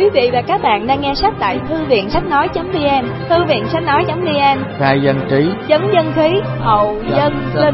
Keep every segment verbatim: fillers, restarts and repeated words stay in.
vị và các bạn đang nghe sách tại thư viện sách nói.vn. Thư viện sách nói.vn, khai dân trí, chấn dân khí, hậu dân linh.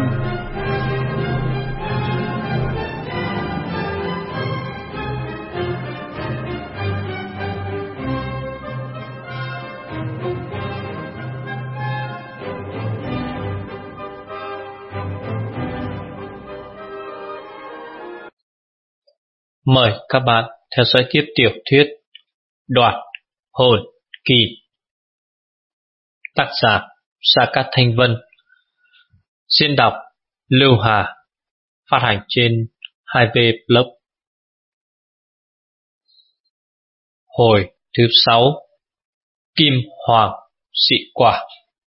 Mời các bạn theo dõi tiếp tiểu thuyết Đoạt Hồn Kỳ, tác giả Sa Cát Thanh Vân, diễn đọc Lưu Hà, phát hành trên hai V Blog. Hồi thứ sáu, Kim Hoàng Dị Quả.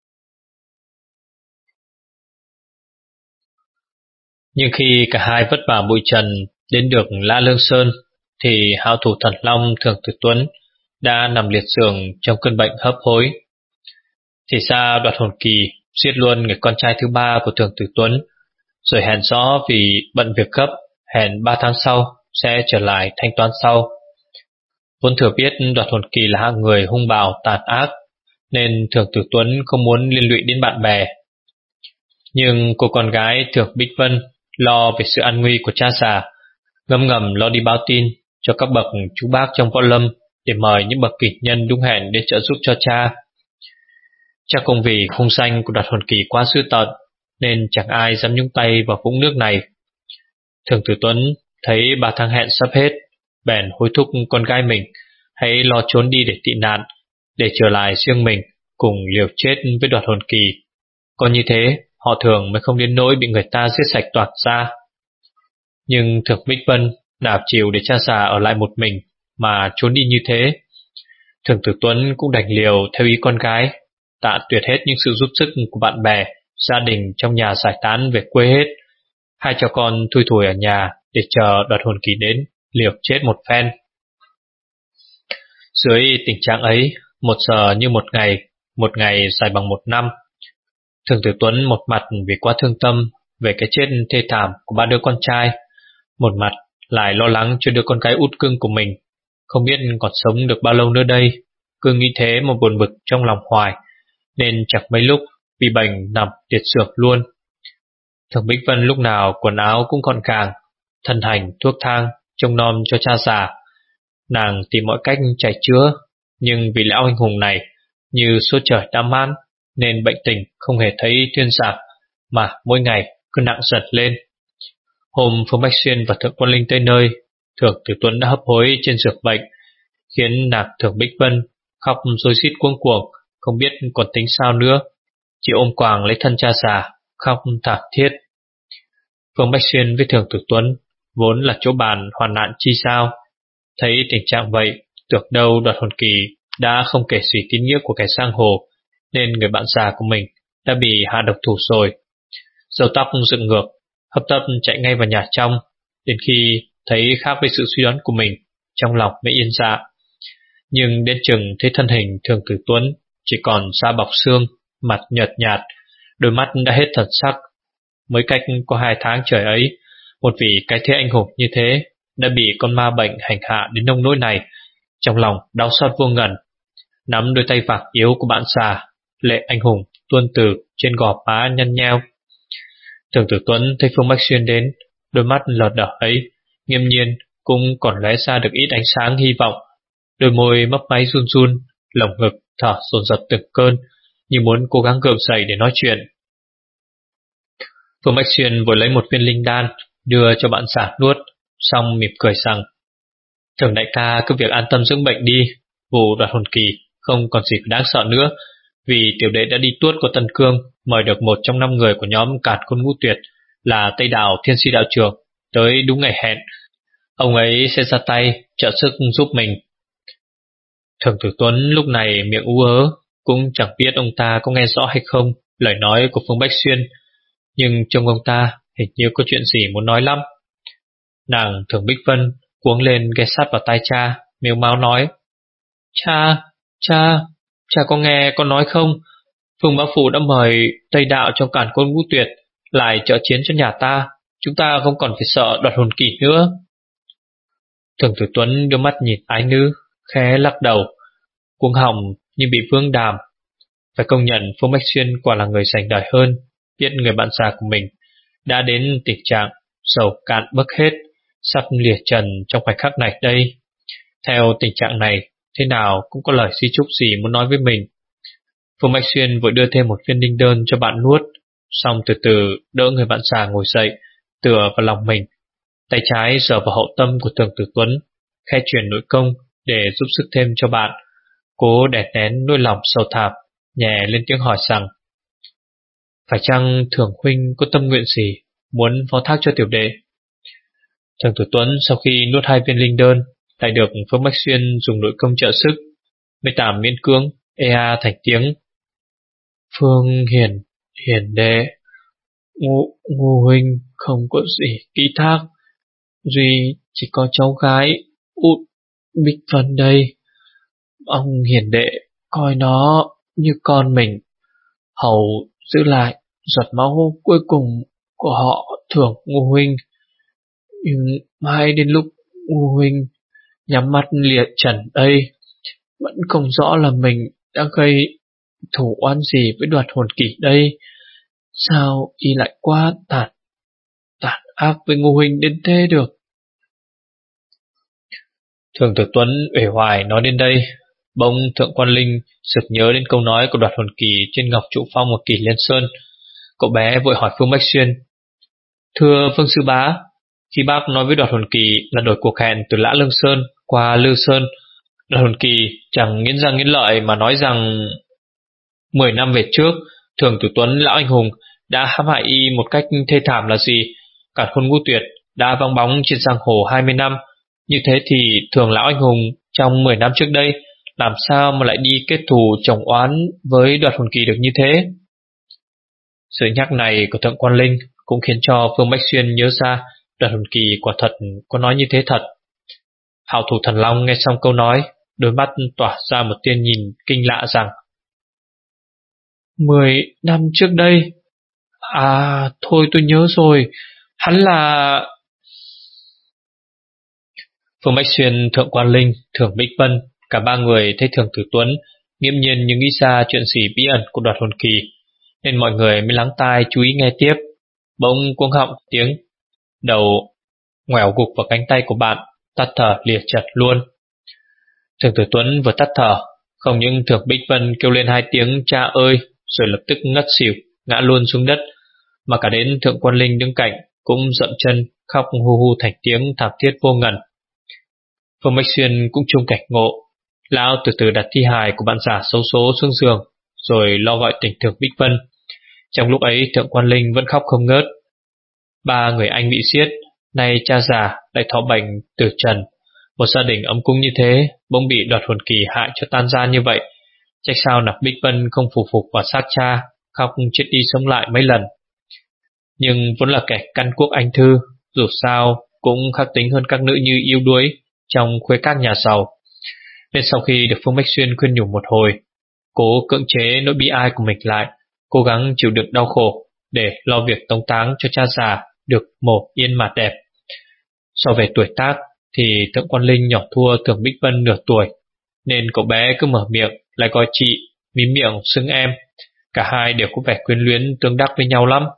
Nhưng khi cả hai vất vả bụi trần đến được Lã Lương Sơn, thì hảo thủ Thần Long Thường Tử Tuấn đã nằm liệt giường trong cơn bệnh hấp hối. Thì ra Đoạt Hồn Kỳ giết luôn người con trai thứ ba của Thường Tử Tuấn, rồi hẹn rõ vì bận việc gấp, hẹn ba tháng sau sẽ trở lại thanh toán sau. Vốn thừa biết Đoạt Hồn Kỳ là hạng người hung bạo tàn ác, nên Thường Tử Tuấn không muốn liên lụy đến bạn bè. Nhưng cô con gái Thường Bích Vân lo về sự an nguy của cha già, ngấm ngầm lo đi báo tin cho các bậc chú bác trong võ lâm để mời những bậc kỷ nhân đúng hẹn đến trợ giúp cho cha. Chắc không vì khung danh của Đoạt Hồn Kỳ quá dữ tợn nên chẳng ai dám nhúng tay vào vũng nước này. Thường Tử Tuấn thấy ba tháng hẹn sắp hết, bèn hối thúc con gái mình hãy lo trốn đi để tị nạn, để trở lại riêng mình cùng liều chết với Đoạt Hồn Kỳ. Có như thế họ Thường mới không đến nỗi bị người ta giết sạch toạc ra. Nhưng Thường Bích Vân nào chịu để cha già ở lại một mình mà trốn đi như thế. Thường Tử Tuấn cũng đành liều theo ý con gái, tạ tuyệt hết những sự giúp sức của bạn bè, gia đình trong nhà giải tán về quê hết. Hai cha con thui thủi ở nhà để chờ Đoạt Hồn Kỳ đến liều chết một phen. Dưới tình trạng ấy, một giờ như một ngày, một ngày dài bằng một năm. Thường Tử Tuấn một mặt vì quá thương tâm về cái chết thê thảm của ba đứa con trai, một mặt lại lo lắng cho đứa con gái út cưng của mình, không biết còn sống được bao lâu nữa đây. Cứ nghĩ thế mà buồn bực trong lòng hoài, nên chẳng mấy lúc bị bệnh nằm liệt giường luôn. Thường Bích Vân lúc nào quần áo cũng gọn gàng, thân hành thuốc thang, trông nom cho cha già. Nàng tìm mọi cách chạy chữa, nhưng vì lão anh hùng này như số trời đã mãn, nên bệnh tình không hề thấy thuyên giảm, mà mỗi ngày cứ nặng dần lên. Hôm Phương Bách Xuyên và Thượng Quan Linh tới nơi, Thường Tử Tuấn đã hấp hối trên giường bệnh, khiến nàng Thường Bích Vân khóc rối rít cuống cuồng, không biết còn tính sao nữa, chỉ ôm quàng lấy thân cha già, khóc thảm thiết. Phương Bách Xuyên với Thường Tử Tuấn vốn là chỗ bàn hoàn nạn chi sao, thấy tình trạng vậy, tưởng đâu Đoạt Hồn Kỳ đã không kể suy tín nghĩa của kẻ giang hồ, nên người bạn già của mình đã bị hạ độc thủ rồi. Râu tóc dựng ngược, hấp tấp chạy ngay vào nhà trong, đến khi thấy khác với sự suy đoán của mình, trong lòng mới yên dạ. Nhưng đến chừng thấy thân hình Thường Tử Tuấn chỉ còn da bọc xương, mặt nhợt nhạt, đôi mắt đã hết thần sắc. Mới cách có hai tháng trời ấy, một vị cái thế anh hùng như thế đã bị con ma bệnh hành hạ đến nông nỗi này, trong lòng đau xót vô ngần. Nắm đôi tay vàng yếu của bạn già, lệ anh hùng tuôn từ trên gò má nhăn nheo. Thường Tử Tuấn thấy Phương Bách Xuyên đến, đôi mắt lờ đờ ấy nghiêm nhiên cũng còn lóe ra được ít ánh sáng hy vọng. Đôi môi mấp máy run run, lồng ngực thở dồn dập từng cơn, như muốn cố gắng gượng dậy để nói chuyện. Phương Bách Xuyên vội lấy một viên linh đan đưa cho bạn già nuốt, xong mỉm cười rằng: Thường đại ca cứ việc an tâm dưỡng bệnh đi, vụ Đoạt Hồn Kỳ không còn gì đáng sợ nữa, vì tiểu đệ đã đi tuốt của Tân Cương, mời được một trong năm người của nhóm Càn Khôn Ngũ Tuyệt là Tây Đảo Thiên Si đạo trưởng tới đúng ngày hẹn. Ông ấy sẽ ra tay trợ sức giúp mình. Thường Tử Tuấn lúc này miệng ú ớ, cũng chẳng biết ông ta có nghe rõ hay không lời nói của Phương Bách Xuyên, nhưng trông ông ta hình như có chuyện gì muốn nói lắm. Nàng Thường Bích Vân cuống lên ghé sát vào tai cha, mếu máo nói: Cha, cha, cha có nghe con nói không? Phương Bá Phụ đã mời Tây Đạo trong Càn Khôn Ngũ Tuyệt lại trợ chiến cho nhà ta, chúng ta không còn phải sợ Đoạt Hồn Kỳ nữa. Thường Tử Tuấn đưa mắt nhìn ái nữ, khẽ lắc đầu, cuống họng như bị vương đàm. Phải công nhận Phương Bách Xuyên quả là người sành đời hơn, biết người bạn già của mình đã đến tình trạng dầu cạn bấc hết, sắp lìa trần trong khoảnh khắc này đây. Theo tình trạng này, thế nào cũng có lời di chúc gì muốn nói với mình. Phương Bách Xuyên vội đưa thêm một viên đinh đơn cho bạn nuốt, xong từ từ đỡ người bạn già ngồi dậy, tựa vào lòng mình. Tay trái sờ vào hậu tâm của Thường Tử Tuấn, khẽ truyền nội công để giúp sức thêm cho bạn. Cố đè nén nỗi lòng sâu thẳm, nhẹ lên tiếng hỏi rằng: phải chăng Thường huynh có tâm nguyện gì muốn phó thác cho tiểu đệ? Thường Tử Tuấn sau khi nuốt hai viên linh đơn, lại được Phương Bách Xuyên dùng nội công trợ sức, mới tạm miễn cưỡng ea thành tiếng: Phương hiền hiền đệ, ngô, ngô huynh không có gì ký thác, duy chỉ có cháu gái út Bích Vân đây. Ông hiền đệ coi nó như con mình, hầu giữ lại giọt máu cuối cùng của họ Thường Ngô huynh. Nhưng mãi đến lúc Ngô huynh nhắm mắt liệt trần đây, vẫn không rõ là mình đã gây thủ oán gì với Đoạt Hồn Kỳ đây. Sao y lại quá tàn tàn ác với Ngô huynh đến thế được? Thường Tử Tuấn uể hoài nói đến đây, bỗng Thượng Quan Linh sực nhớ đến câu nói của Đoạt Hồn Kỳ trên ngọc trụ phong của Kỳ Liên Sơn. Cậu bé vội hỏi Phương Bách Xuyên: thưa Phương sư bá, khi bác nói với Đoạt Hồn Kỳ là đổi cuộc hẹn từ Lã Lương Sơn qua Lư Sơn, Đoạt Hồn Kỳ chẳng nghiến răng nghiến lợi mà nói rằng mười năm về trước Thường Tử Tuấn lão anh hùng đã hãm hại y một cách thê thảm là gì? Càn Khôn Ngũ Tuyệt đã vắng bóng trên giang hồ hai mươi năm, như thế thì Thường lão anh hùng trong mười năm trước đây làm sao mà lại đi kết thù chồng oán với Đoạt Hồn Kỳ được như thế? Sự nhắc này của Thượng Quan Linh cũng khiến cho Phương Bách Xuyên nhớ ra Đoạt Hồn Kỳ quả thật có nói như thế thật. Hảo thủ Thần Long nghe xong câu nói, đôi mắt tỏa ra một tia nhìn kinh lạ rằng: Mười năm trước đây? À, thôi tôi nhớ rồi, hắn là... Phương Bách Xuyên, Thượng Quan Linh, Thường Bích Vân, cả ba người thấy Thường Tử Tuấn nghiễm nhiên như nghĩ ra chuyện gì bí ẩn của Đoạt Hồn Kỳ, nên mọi người mới lắng tai chú ý nghe tiếp. Bỗng cuống họng tiếng, đầu ngoẻo gục vào cánh tay của bạn, tắt thở lìa chật luôn. Thường Tử Tuấn vừa tắt thở, không những Thường Bích Vân kêu lên hai tiếng cha ơi rồi lập tức ngất xỉu, ngã luôn xuống đất, mà cả đến Thượng Quan Linh đứng cạnh cũng dậm chân khóc hu hu thành tiếng thảm thiết vô ngần. Phương Bách Xuyên cũng chung cảnh ngộ, lão từ từ đặt thi hài của bạn già xấu số xuống giường, rồi lo gọi tỉnh Thường Bích Vân. Trong lúc ấy Thượng Quan Linh vẫn khóc không ngớt. Ba người anh bị giết, nay cha già lại thọ bệnh tử trần, một gia đình ấm cúng như thế bỗng bị Đoạt Hồn Kỳ hại cho tan ra như vậy, trách sao nặc Bích Vân không phụ phục vào xác cha, khóc chết đi sống lại mấy lần. Nhưng vốn là kẻ căn quốc anh thư, dù sao cũng khắc tính hơn các nữ như yêu đuối trong khuê các nhà giàu, nên sau khi được Phương Bách Xuyên khuyên nhủ một hồi, cố cưỡng chế nỗi bi ai của mình lại, cố gắng chịu đựng đau khổ để lo việc tống táng cho cha già được mồ yên mà đẹp. So về tuổi tác thì Thượng Quan Linh nhỏ thua Thường Bích Vân nửa tuổi, nên cậu bé cứ mở miệng lại gọi chị, mím miệng xưng em. Cả hai đều có vẻ quyến luyến tương đắc với nhau lắm.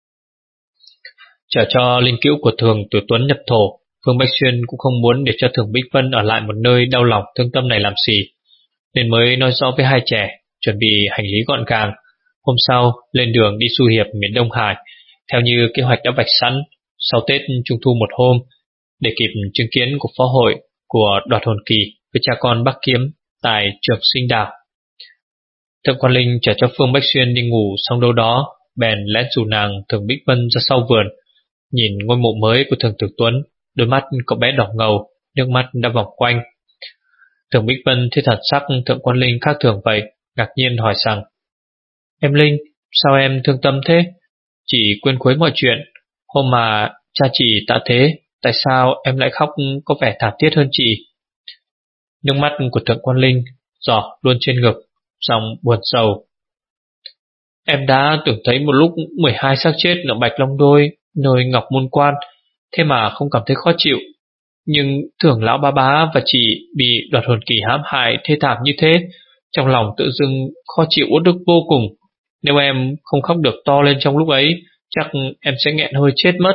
Chờ cho linh cữu của Thường Tử Tuấn nhập thổ, Phương Bách Xuyên cũng không muốn để cho Thường Bích Vân ở lại một nơi đau lòng thương tâm này làm gì, nên mới nói rõ với hai trẻ, chuẩn bị hành lý gọn gàng, hôm sau lên đường đi du hiệp miền Đông Hải, theo như kế hoạch đã vạch sẵn, sau Tết Trung Thu một hôm, để kịp chứng kiến cuộc phó hội của Đoạt Hồn Kỳ với cha con Bắc Kiếm tại Trường Sinh Đảo. Thượng Quan Linh chờ cho Phương Bách Xuyên đi ngủ xong đâu đó, bèn lén rủ nàng Thường Bích Vân ra sau vườn, nhìn ngôi mộ mới của Thường Tử Tuấn. Đôi mắt cậu bé đỏ ngầu, nước mắt đã vòng quanh. Thường Bích Vân thấy thần sắc Thượng Quan Linh khác thường vậy, ngạc nhiên hỏi rằng: Em Linh, sao em thương tâm thế? Chị quên khuấy mọi chuyện. Hôm mà cha chị tạ thế, tại sao em lại khóc có vẻ thảm thiết hơn chị? Nước mắt của Thượng Quan Linh giỏ luôn trên ngực, giọng buồn sầu: Em đã tưởng thấy một lúc mười hai xác chết ở Bạch Long Đôi, nơi Ngọc Môn Quan, thế mà không cảm thấy khó chịu. Nhưng tưởng lão bá bá và chị bị đoạt hồn kỳ hãm hại thê thảm như thế, trong lòng tự dưng khó chịu uất ức vô cùng. Nếu em không khóc được to lên trong lúc ấy, chắc em sẽ nghẹn hơi chết mất.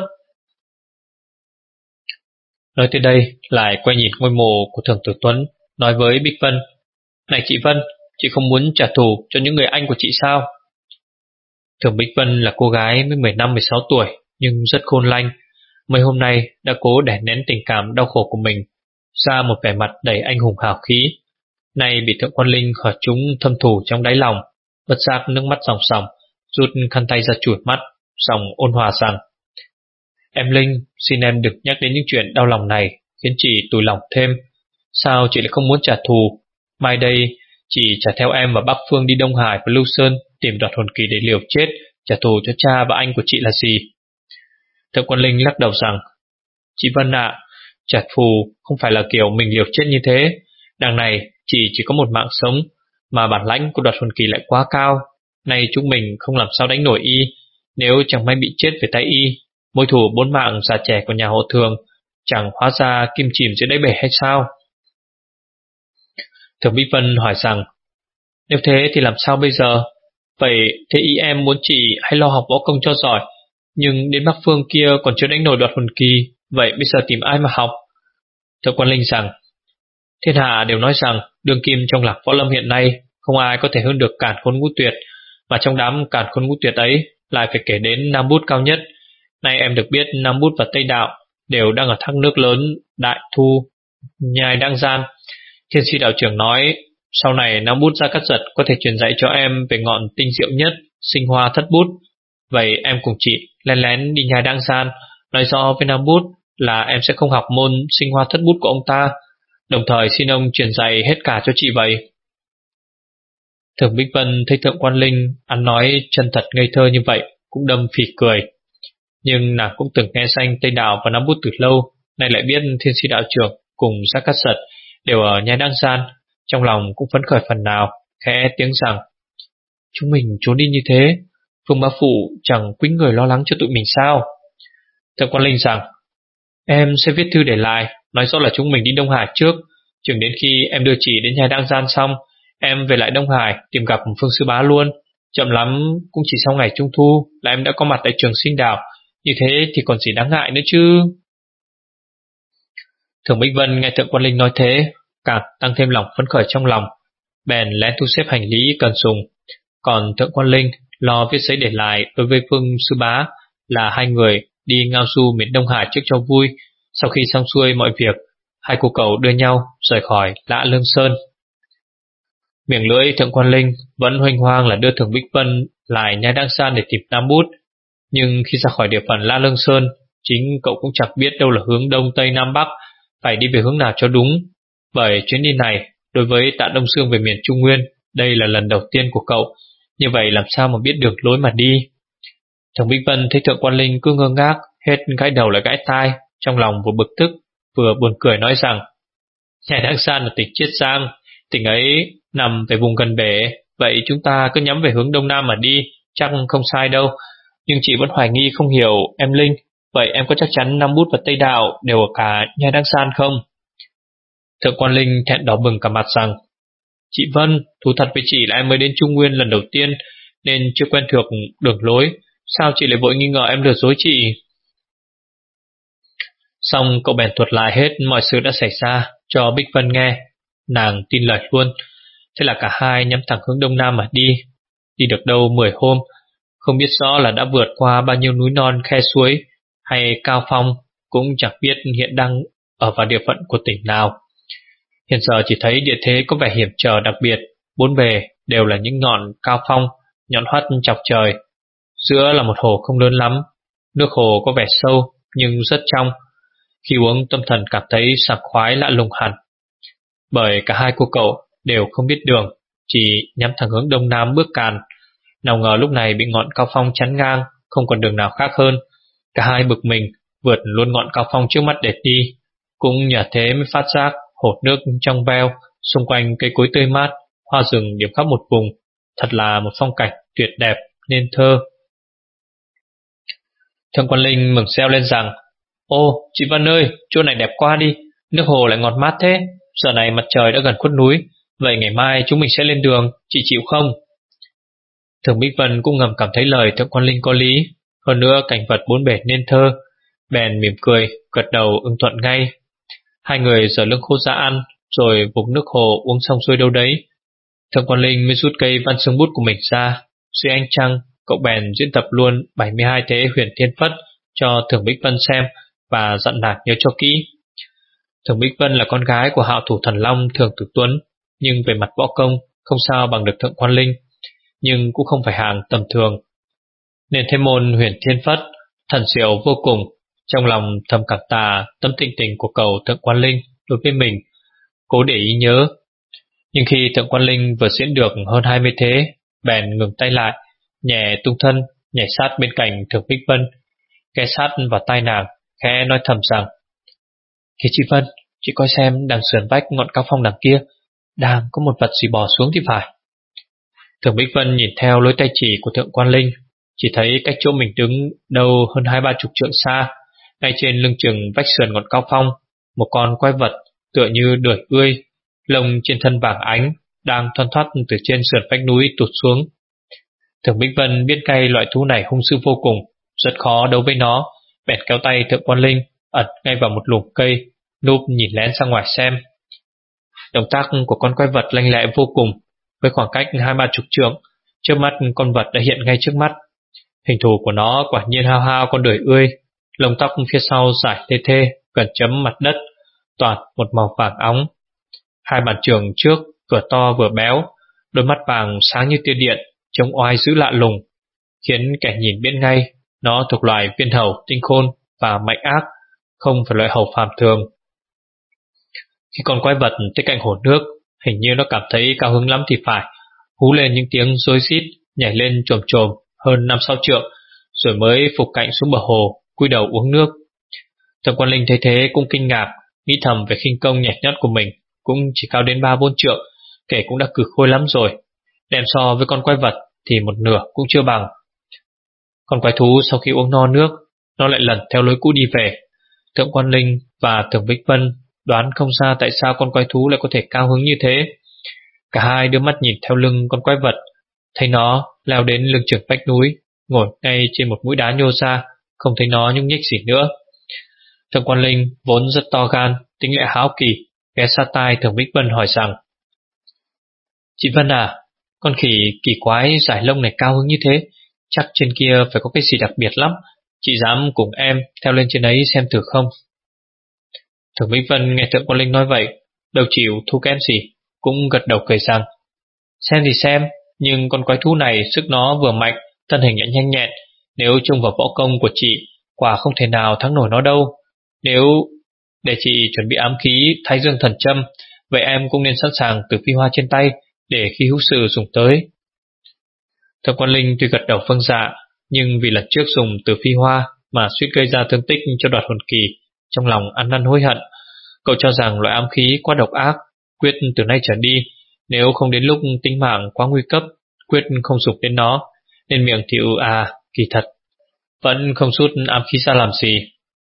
Nói tới đây, lại quay nhìn ngôi mộ của Thường Tử Tuấn, nói với Bích Vân: Này chị Vân, chị không muốn trả thù cho những người anh của chị sao? Thường Bích Vân là cô gái mới mười lăm mười sáu tuổi, nhưng rất khôn lanh. Mấy hôm nay đã cố đè nén tình cảm đau khổ của mình ra một vẻ mặt đầy anh hùng hào khí. Nay bị Thượng Quan Linh hỏi chúng thâm thù trong đáy lòng, bất giác nước mắt ròng ròng, rút khăn tay ra chùi mắt, xong ôn hòa rằng: Em Linh, xin em đừng nhắc đến những chuyện đau lòng này, khiến chị tủi lòng thêm. Sao chị lại không muốn trả thù? Mai đây chị trả theo em và Bắc Phương đi Đông Hải và Lưu Sơn tìm đoạt hồn kỳ để liều chết, trả thù cho cha và anh của chị là gì? Thượng Quan Linh lắc đầu rằng: Chị Vân ạ, trả thù không phải là kiểu mình liều chết như thế. Đằng này chị chỉ có một mạng sống, mà bản lãnh của đoạt hồn kỳ lại quá cao. Nay chúng mình không làm sao đánh nổi y. Nếu chẳng may bị chết về tay y, mối thù bốn mạng già trẻ của nhà họ Thường chẳng hóa ra kim chìm dưới đáy bể hay sao? Thường Bích Vân hỏi rằng: Nếu thế thì làm sao bây giờ? Vậy thế ý em muốn chị hãy lo học võ công cho giỏi, nhưng đến Bắc Phương kia còn chưa đánh nổi đoạt hồn kỳ, vậy bây giờ tìm ai mà học? Thượng Quan Linh rằng: Thiên hạ đều nói rằng đương kim trong Lạc Võ Lâm hiện nay không ai có thể hơn được Càn Khôn Ngũ Tuyệt, mà trong đám Càn Khôn Ngũ Tuyệt ấy lại phải kể đến Nam Bút cao nhất. Nay em được biết Nam Bút và Tây Đạo đều đang ở thác nước lớn Đại Thu, Nhai Đăng Gian. Thiên Si đạo trưởng nói sau này Nam Bút Gia Cát Giật có thể truyền dạy cho em về ngọn tinh diệu nhất Sinh Hoa Thất Bút. Vậy em cùng chị lén lén đi Nhai Đăng Gian, nói rõ với Nam Bút là em sẽ không học môn Sinh Hoa Thất Bút của ông ta, đồng thời xin ông truyền dạy hết cả cho chị vậy. Thường Bích Vân thấy Thượng Quan Linh ăn nói chân thật ngây thơ như vậy cũng đâm phì cười. Nhưng nàng cũng từng nghe danh Tây Đạo và Nam Bút từ lâu, nay lại biết Thiên Si đạo trưởng cùng Gia Cát Giật đều ở Nhai Đăng Gian, trong lòng cũng phấn khởi phần nào, khẽ tiếng rằng: Chúng mình trốn đi như thế, Phương bá phụ chẳng quýnh người lo lắng cho tụi mình sao? Thượng Quan Linh rằng: Em sẽ viết thư để lại, nói rõ là chúng mình đi Đông Hải trước, chừng đến khi em đưa chị đến Nhai Đăng Gian xong, em về lại Đông Hải tìm gặp Phương sư bá luôn. Chậm lắm cũng chỉ sau ngày Trung Thu là em đã có mặt tại Trường Sinh Đảo, như thế thì còn gì đáng ngại nữa chứ. Thường Bích Vân nghe Thượng Quan Linh nói thế, càng tăng thêm lòng phấn khởi trong lòng, bèn lén thu xếp hành lý cần dùng. Còn Thượng Quan Linh lo viết giấy để lại đối với Phương sư bá là hai người đi ngao du miền Đông Hải trước cho vui. Sau khi xong xuôi mọi việc, hai cô cậu đưa nhau rời khỏi Lã Lương Sơn. Miệng lưỡi Thượng Quan Linh vẫn hoành hoang là đưa Thường Bích Vân lại Nhai Đăng San để tìm Nam Bút, nhưng khi ra khỏi địa phận Lã Lương Sơn, chính cậu cũng chẳng biết đâu là hướng Đông Tây Nam Bắc, phải đi về hướng nào cho đúng. Bởi chuyến đi này đối với Tạ Đông Sương về miền Trung Nguyên, đây là lần đầu tiên của cậu, như vậy làm sao mà biết được lối mà đi. Thường Bích Vân thấy Thượng Quan Linh cứ ngơ ngác, hết gãi đầu lại gãi tai, trong lòng vừa bực tức vừa buồn cười nói rằng: Nhai Đăng San là tỉnh Chiết Giang, tỉnh ấy nằm về vùng gần bể, vậy chúng ta cứ nhắm về hướng Đông Nam mà đi, chắc không sai đâu. Nhưng chị vẫn hoài nghi không hiểu em Linh, vậy em có chắc chắn Nam Bút và Tây Đạo đều ở cả Nhai Đăng San không? Thượng Quan Linh thẹn đỏ bừng cả mặt rằng: Chị Vân, thú thật với chị là em mới đến Trung Nguyên lần đầu tiên nên chưa quen thuộc đường lối, sao chị lại vội nghi ngờ em lừa dối chị? Xong cậu bèn thuật lại hết mọi sự đã xảy ra cho Bích Vân nghe, nàng tin lời luôn. Thế là cả hai nhắm thẳng hướng Đông Nam mà đi. Đi được đâu mười hôm, không biết rõ là đã vượt qua bao nhiêu núi non khe suối hay cao phong, cũng chẳng biết hiện đang ở vào địa phận của tỉnh nào. Hiện giờ chỉ thấy địa thế có vẻ hiểm trở đặc biệt, bốn bề đều là những ngọn cao phong, nhọn hoắt chọc trời. Giữa là một hồ không lớn lắm, nước hồ có vẻ sâu nhưng rất trong. Khi uống tâm thần cảm thấy sảng khoái lạ lùng hẳn. Bởi cả hai cô cậu đều không biết đường, chỉ nhắm thẳng hướng Đông Nam bước càn. Nào ngờ lúc này bị ngọn cao phong chắn ngang, không còn đường nào khác hơn. Cả hai bực mình vượt luôn ngọn cao phong trước mắt để đi. Cũng nhờ thế mới phát giác hồ nước trong veo, xung quanh cây cối tươi mát, hoa rừng điểm khắp một vùng. Thật là một phong cảnh tuyệt đẹp nên thơ. Thượng Quan Linh mừng reo lên rằng: Ô, chị Vân ơi, chỗ này đẹp quá đi, nước hồ lại ngọt mát thế. Giờ này mặt trời đã gần khuất núi, vậy ngày mai chúng mình sẽ lên đường, chị chịu không? Thường Bích Vân cũng ngầm cảm thấy lời Thượng Quan Linh có lý, hơn nữa cảnh vật bốn bể nên thơ, bèn mỉm cười, gật đầu ưng thuận ngay. Hai người rời lưng khô ra ăn, rồi vục nước hồ uống xong xuôi đâu đấy. Thượng Quan Linh mới rút cây văn xương bút của mình ra, dưới ánh trăng, cậu bèn diễn tập luôn bảy mươi hai thế huyền thiên phất cho Thường Bích Vân xem và dặn nàng nhớ cho kỹ. Thường Bích Vân là con gái của hạo thủ thần long Thường Tử Tuấn, nhưng về mặt võ công không sao bằng được Thượng Quan Linh, nhưng cũng không phải hàng tầm thường. Nên thêm môn huyền thiên phất, thần diệu vô cùng, trong lòng thầm cảm tạ tâm tịnh tình của cầu Thượng Quan Linh đối với mình, cố để ý nhớ. Nhưng khi Thượng Quan Linh vừa diễn được hơn hai mươi thế, bèn ngừng tay lại, nhẹ tung thân, nhảy sát bên cạnh Thường Bích Vân, ghé sát vào tai nàng, khẽ nói thầm rằng: Kìa chị Vân, chị coi xem đằng sườn vách ngọn cao phong đằng kia, đang có một vật gì bò xuống thì phải. Thường Bích Vân nhìn theo lối tay chỉ của Thượng Quan Linh, chỉ thấy cách chỗ mình đứng đâu hơn hai ba chục trượng xa, ngay trên lưng chừng vách sườn ngọn cao phong, một con quái vật tựa như đuổi ươi, lông trên thân vàng ánh, đang thoăn thoắt từ trên sườn vách núi tụt xuống. Thường Bích Vân biết ngay loại thú này hung dữ vô cùng, rất khó đấu với nó, bèn kéo tay Thượng Quan Linh ẩn ngay vào một lùm cây, núp nhìn lén ra ngoài xem. Động tác của con quái vật lanh lẹ vô cùng, với khoảng cách hai ba chục trượng, trước mắt con vật đã hiện ngay trước mắt. Hình thù của nó quả nhiên hao hao con đuổi ươi, lông tóc phía sau dài thê thê, gần chấm mặt đất, toàn một màu vàng óng. Hai bàn trường trước vừa to vừa béo, đôi mắt vàng sáng như tia điện, trông oai dữ lạ lùng, khiến kẻ nhìn biết ngay nó thuộc loài viên hầu tinh khôn và mạnh ác, không phải loại hầu phàm thường. Khi con quái vật tới cạnh hồ nước, hình như nó cảm thấy cao hứng lắm thì phải, hú lên những tiếng rối rít, nhảy lên chồm chồm hơn năm sáu trượng, rồi mới phục cạnh xuống bờ hồ, cúi đầu uống nước. Thượng Quan Linh thấy thế cũng kinh ngạc, nghĩ thầm về khinh công nhảy nhót của mình, cũng chỉ cao đến ba bốn trượng, kể cũng đã cực khôi lắm rồi, đem so với con quái vật thì một nửa cũng chưa bằng. Con quái thú sau khi uống no nước, nó lại lần theo lối cũ đi về. Thượng Quan Linh và Thường Bích Vân đoán không ra tại sao con quái thú lại có thể cao hứng như thế. Cả hai đưa mắt nhìn theo lưng con quái vật, thấy nó leo đến lưng chừng vách núi, ngồi ngay trên một mũi đá nhô ra, không thấy nó nhúc nhích gì nữa. Thượng Quan Linh vốn rất to gan, tính lệ háo kỳ, ghé sát tai Thường Bích Vân hỏi rằng: Chị Vân à, con khỉ kỳ quái giải lông này cao hứng như thế, chắc trên kia phải có cái gì đặc biệt lắm, chị dám cùng em theo lên trên ấy xem thử không? Thường Bích Vân nghe Thượng Quan Linh nói vậy, đâu chịu thua kém gì, cũng gật đầu cười rằng: Xem thì xem, nhưng con quái thú này sức nó vừa mạnh, thân hình lại nhanh nhẹn, nếu trông vào võ công của chị, quả không thể nào thắng nổi nó đâu. Nếu để chị chuẩn bị ám khí Thái Dương Thần Châm, vậy em cũng nên sẵn sàng từ phi hoa trên tay, để khi hữu sự dùng tới. Thượng Quan Linh tuy gật đầu vâng dạ, nhưng vì lần trước dùng từ phi hoa mà suýt gây ra thương tích cho Đoạt Hồn Kỳ, trong lòng ăn năn hối hận. Cậu cho rằng loại ám khí quá độc ác, quyết từ nay trở đi, nếu không đến lúc tính mạng quá nguy cấp, quyết không dùng đến nó, nên miệng thì ừ à, kỳ thật, vẫn không rút ám khí ra làm gì.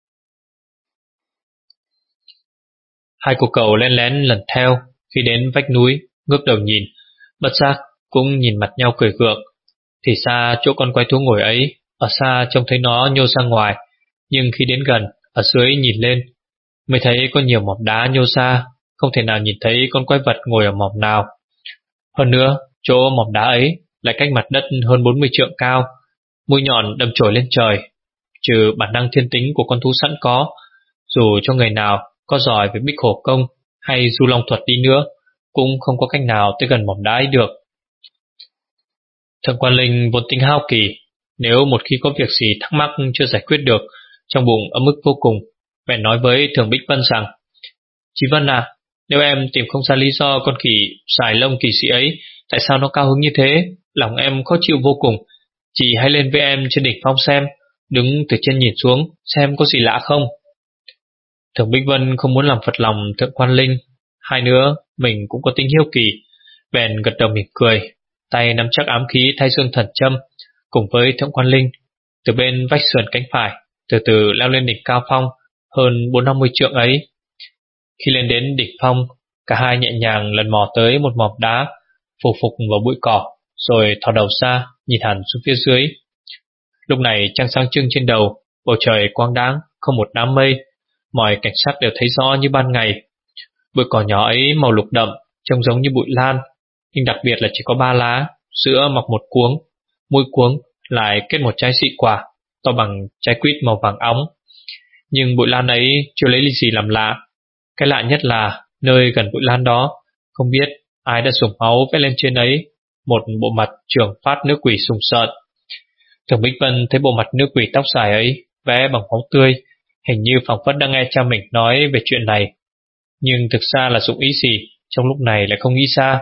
Hai cô cậu lén lén lần theo, khi đến vách núi, ngước đầu nhìn, bất giác cũng nhìn mặt nhau cười gượng. Thì xa chỗ con quái thú ngồi ấy, ở xa trông thấy nó nhô ra ngoài, nhưng khi đến gần, ở dưới nhìn lên, mới thấy có nhiều mỏm đá nhô ra, không thể nào nhìn thấy con quái vật ngồi ở mỏm nào. Hơn nữa, chỗ mỏm đá ấy lại cách mặt đất hơn bốn mươi trượng cao, mũi nhọn đâm chổi lên trời. Trừ bản năng thiên tính của con thú sẵn có, dù cho người nào có giỏi về bích hổ công hay du long thuật đi nữa, cũng không có cách nào tới gần mỏm đá ấy được. Thượng Quan Linh vốn tính hao kỳ, nếu một khi có việc gì thắc mắc chưa giải quyết được, trong bụng ấm ức vô cùng, bèn nói với Thường Bích Vân rằng: Chị Vân à, nếu em tìm không ra lý do con khỉ xài lông kỳ sĩ ấy tại sao nó cao hứng như thế, lòng em khó chịu vô cùng. Chị hãy lên với em trên đỉnh phong xem, đứng từ trên nhìn xuống xem có gì lạ không. Thường Bích Vân không muốn làm phật lòng Thượng Quan Linh, hai nữa mình cũng có tính hiếu kỳ, bèn gật đầu mỉm cười, tay nắm chắc ám khí Thái Dương Thần Châm, cùng với Thượng Quan Linh từ bên vách sườn cánh phải từ từ leo lên đỉnh cao phong, hơn bốn năm mươi trượng ấy. Khi lên đến đỉnh phong, cả hai nhẹ nhàng lần mò tới một mỏm đá, phủ phục vào bụi cỏ, rồi thò đầu ra nhìn hẳn xuống phía dưới. Lúc này trăng sáng trưng trên đầu, bầu trời quang đãng, không một đám mây, mọi cảnh sắc đều thấy rõ như ban ngày. Bụi cỏ nhỏ ấy màu lục đậm, trông giống như bụi lan, nhưng đặc biệt là chỉ có ba lá, giữa mọc một cuống, mỗi cuống lại kết một trái xị quả to bằng trái quýt màu vàng óng. Nhưng bụi lan ấy chưa lấy gì làm lạ. Cái lạ nhất là nơi gần bụi lan đó, không biết ai đã dùng máu vẽ lên trên ấy một bộ mặt trường phát nữ quỷ sùng sợn. Thường Bích Vân thấy bộ mặt nữ quỷ tóc dài ấy vẽ bằng máu tươi, hình như phảng phất đang nghe cha mình nói về chuyện này, nhưng thực ra là dụng ý gì trong lúc này lại không nghĩ ra.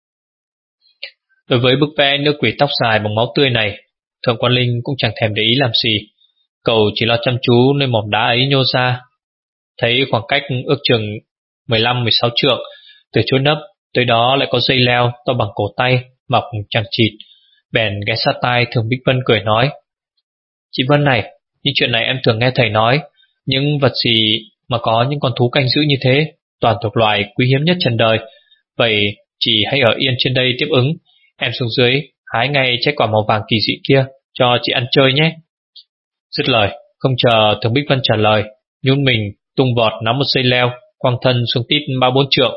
Đối với bức vẽ nữ quỷ tóc dài bằng máu tươi này, Thượng Quan Linh cũng chẳng thèm để ý làm gì. Cậu chỉ lo chăm chú nơi mỏm đá ấy nhô ra. Thấy khoảng cách ước chừng mười lăm mười sáu trượng, từ chỗ nấp tới đó lại có dây leo to bằng cổ tay mọc chằng chịt. Bèn ghé sát tai Thường Bích Vân cười nói: "Chị Vân này, những chuyện này em thường nghe thầy nói, những vật gì mà có những con thú canh giữ như thế, toàn thuộc loài quý hiếm nhất trần đời. Vậy chị hãy ở yên trên đây tiếp ứng, em xuống dưới hái ngay trái quả màu vàng kỳ dị kia cho chị ăn chơi nhé." Dứt lời, không chờ Thường Bích Vân trả lời, nhún mình tung vọt nắm một dây leo, quăng thân xuống tít ba bốn trượng.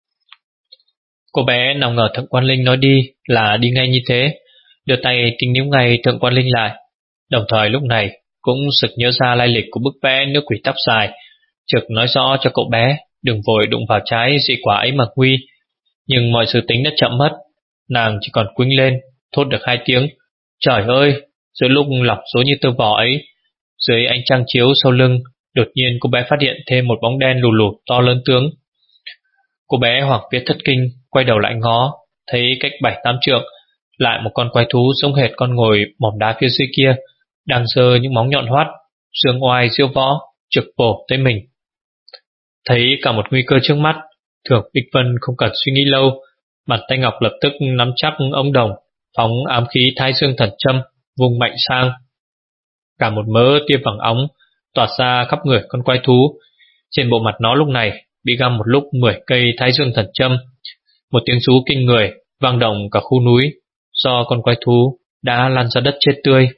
Cô bé nào ngờ Thượng Quan Linh nói đi là đi ngay như thế, đưa tay tính níu ngay Thượng Quan Linh lại. Đồng thời lúc này cũng sực nhớ ra lai lịch của bức vẽ nữ quỷ tóc dài, trực nói rõ cho cậu bé đừng vội đụng vào trái dị quả ấy mà nguy. Nhưng mọi sự tính đã chậm mất, nàng chỉ còn quýnh lên thốt được hai tiếng: "Trời ơi!" Giữa lúc lọc số như tơ vò ấy, dưới ánh trăng chiếu sau lưng, đột nhiên cô bé phát hiện thêm một bóng đen lù lù to lớn tướng. Cô bé hoảng vía thất kinh, quay đầu lại ngó, thấy cách bảy tám trượng lại một con quái thú giống hệt con ngồi mỏm đá phía dưới kia, đang giơ những móng nhọn hoắt, dương oai diêu võ, trực bổ tới mình. Thấy cả một nguy cơ trước mắt, Thường Bích Vân không cần suy nghĩ lâu, bàn tay ngọc lập tức nắm chắc ống đồng, phóng ám khí Thái Dương Thần Châm, vùng mạnh sang. Cả một mớ tia vàng óng tỏa ra khắp người con quái thú. Trên bộ mặt nó lúc này bị găm một lúc mười cây Thái Dương Thần Châm. Một tiếng rú kinh người vang động cả khu núi, do con quái thú đã lăn ra đất chết tươi.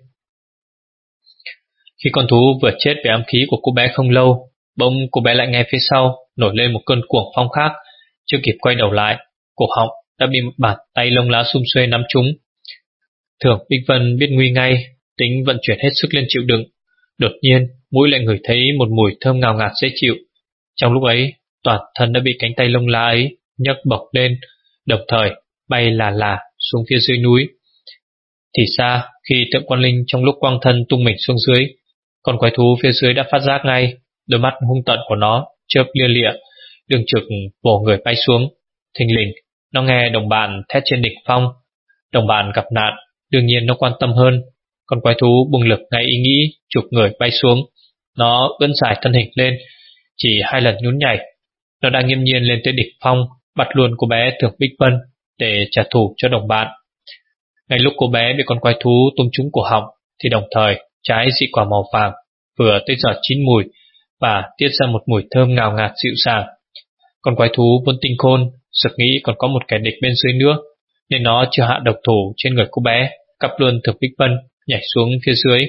Khi con thú vừa chết về ám khí của cô bé không lâu, bỗng cô bé lại nghe phía sau nổi lên một cơn cuồng phong khác. Chưa kịp quay đầu lại, cổ họng đã bị một bàn tay lông lá sum xuê nắm trúng. Thường Bích Vân biết nguy ngay, tính vận chuyển hết sức lên chịu đựng. Đột nhiên mũi lại ngửi thấy một mùi thơm ngào ngạt dễ chịu. Trong lúc ấy, toàn thân đã bị cánh tay lông lá ấy nhấc bổng lên, đồng thời bay là là xuống phía dưới núi. Thì ra khi Thượng Quan Linh trong lúc quăng thân tung mình xuống dưới, con quái thú phía dưới đã phát giác ngay. Đôi mắt hung tợn của nó chớp lia lịa, đường trực vồ người bay xuống. Thình lình nó nghe đồng bạn thét trên đỉnh phong. Đồng bạn gặp nạn, đương nhiên nó quan tâm hơn. Con quái thú bùng lực ngay ý nghĩ chụp người bay xuống. Nó ưỡn dài thân hình lên, chỉ hai lần nhún nhảy. Nó đang nghiêm nhiên lên tới đỉnh phong, bắt luôn cô bé Thường Bích Vân để trả thù cho đồng bạn. Ngay lúc cô bé bị con quái thú tung trúng cổ họng, thì đồng thời trái dị quả màu vàng vừa tới giờ chín mùi và tiết ra một mùi thơm ngào ngạt dịu dàng. Con quái thú vốn tinh khôn, sực nghĩ còn có một kẻ địch bên dưới nữa, nên nó chưa hạ độc thủ trên người cô bé, cắp luôn Thường Bích Vân nhảy xuống phía dưới.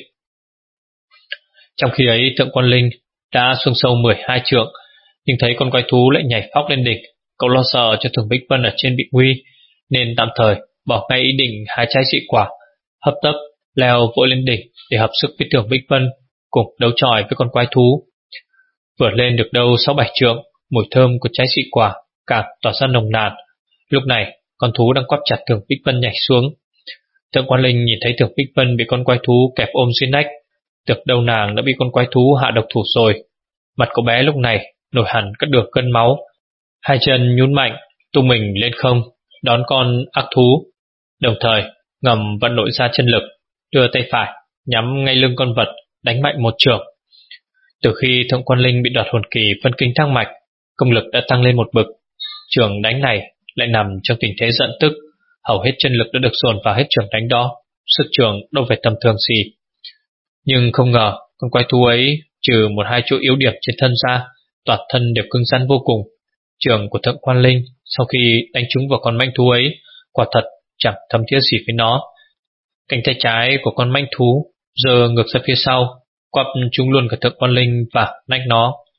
Trong khi ấy, Thượng Quan Linh đã xuống sâu mười hai trượng, nhưng thấy con quái thú lại nhảy phóc lên đỉnh. Cậu lo sợ cho Thường Bích Vân ở trên bị nguy, nên tạm thời bỏ ngay ý định hái trái dị quả, hấp tấp leo vội lên đỉnh để hợp sức với Thường Bích Vân cùng đấu chọi với con quái thú. Vừa lên được đâu sáu bảy trượng, mùi thơm của trái dị quả càng tỏa ra nồng nàn. Lúc này con thú đang quắp chặt Thường Bích Vân nhảy xuống. Thượng Quan Linh nhìn thấy Thường Bích Vân bị con quái thú kẹp ôm dưới nách, tưởng đâu nàng đã bị con quái thú hạ độc thủ rồi. Mặt cậu bé lúc này nổi hẳn các đường cơn máu, hai chân nhún mạnh tung mình lên không đón con ác thú, đồng thời ngầm vận nội ra chân lực, đưa tay phải nhắm ngay lưng con vật đánh mạnh một chưởng. Từ khi Thượng Quan Linh bị đoạt hồn kỳ phân kinh thăng mạch, công lực đã tăng lên một bậc. Chưởng đánh này lại nằm trong tình thế giận tức, hầu hết chân lực đã được dồn vào hết chưởng đánh đó, sức chưởng đâu phải tầm thường gì. Nhưng không ngờ con quái thú ấy trừ một hai chỗ yếu điểm trên thân ra, toàn thân đều cứng rắn vô cùng. Trường của Thượng Quan Linh sau khi đánh trúng vào con manh thú ấy, quả thật chẳng thấm thiết gì với nó. Cánh tay trái của con manh thú giơ ngược ra phía sau, quặp trúng luôn cả Thượng Quan Linh và nách nó.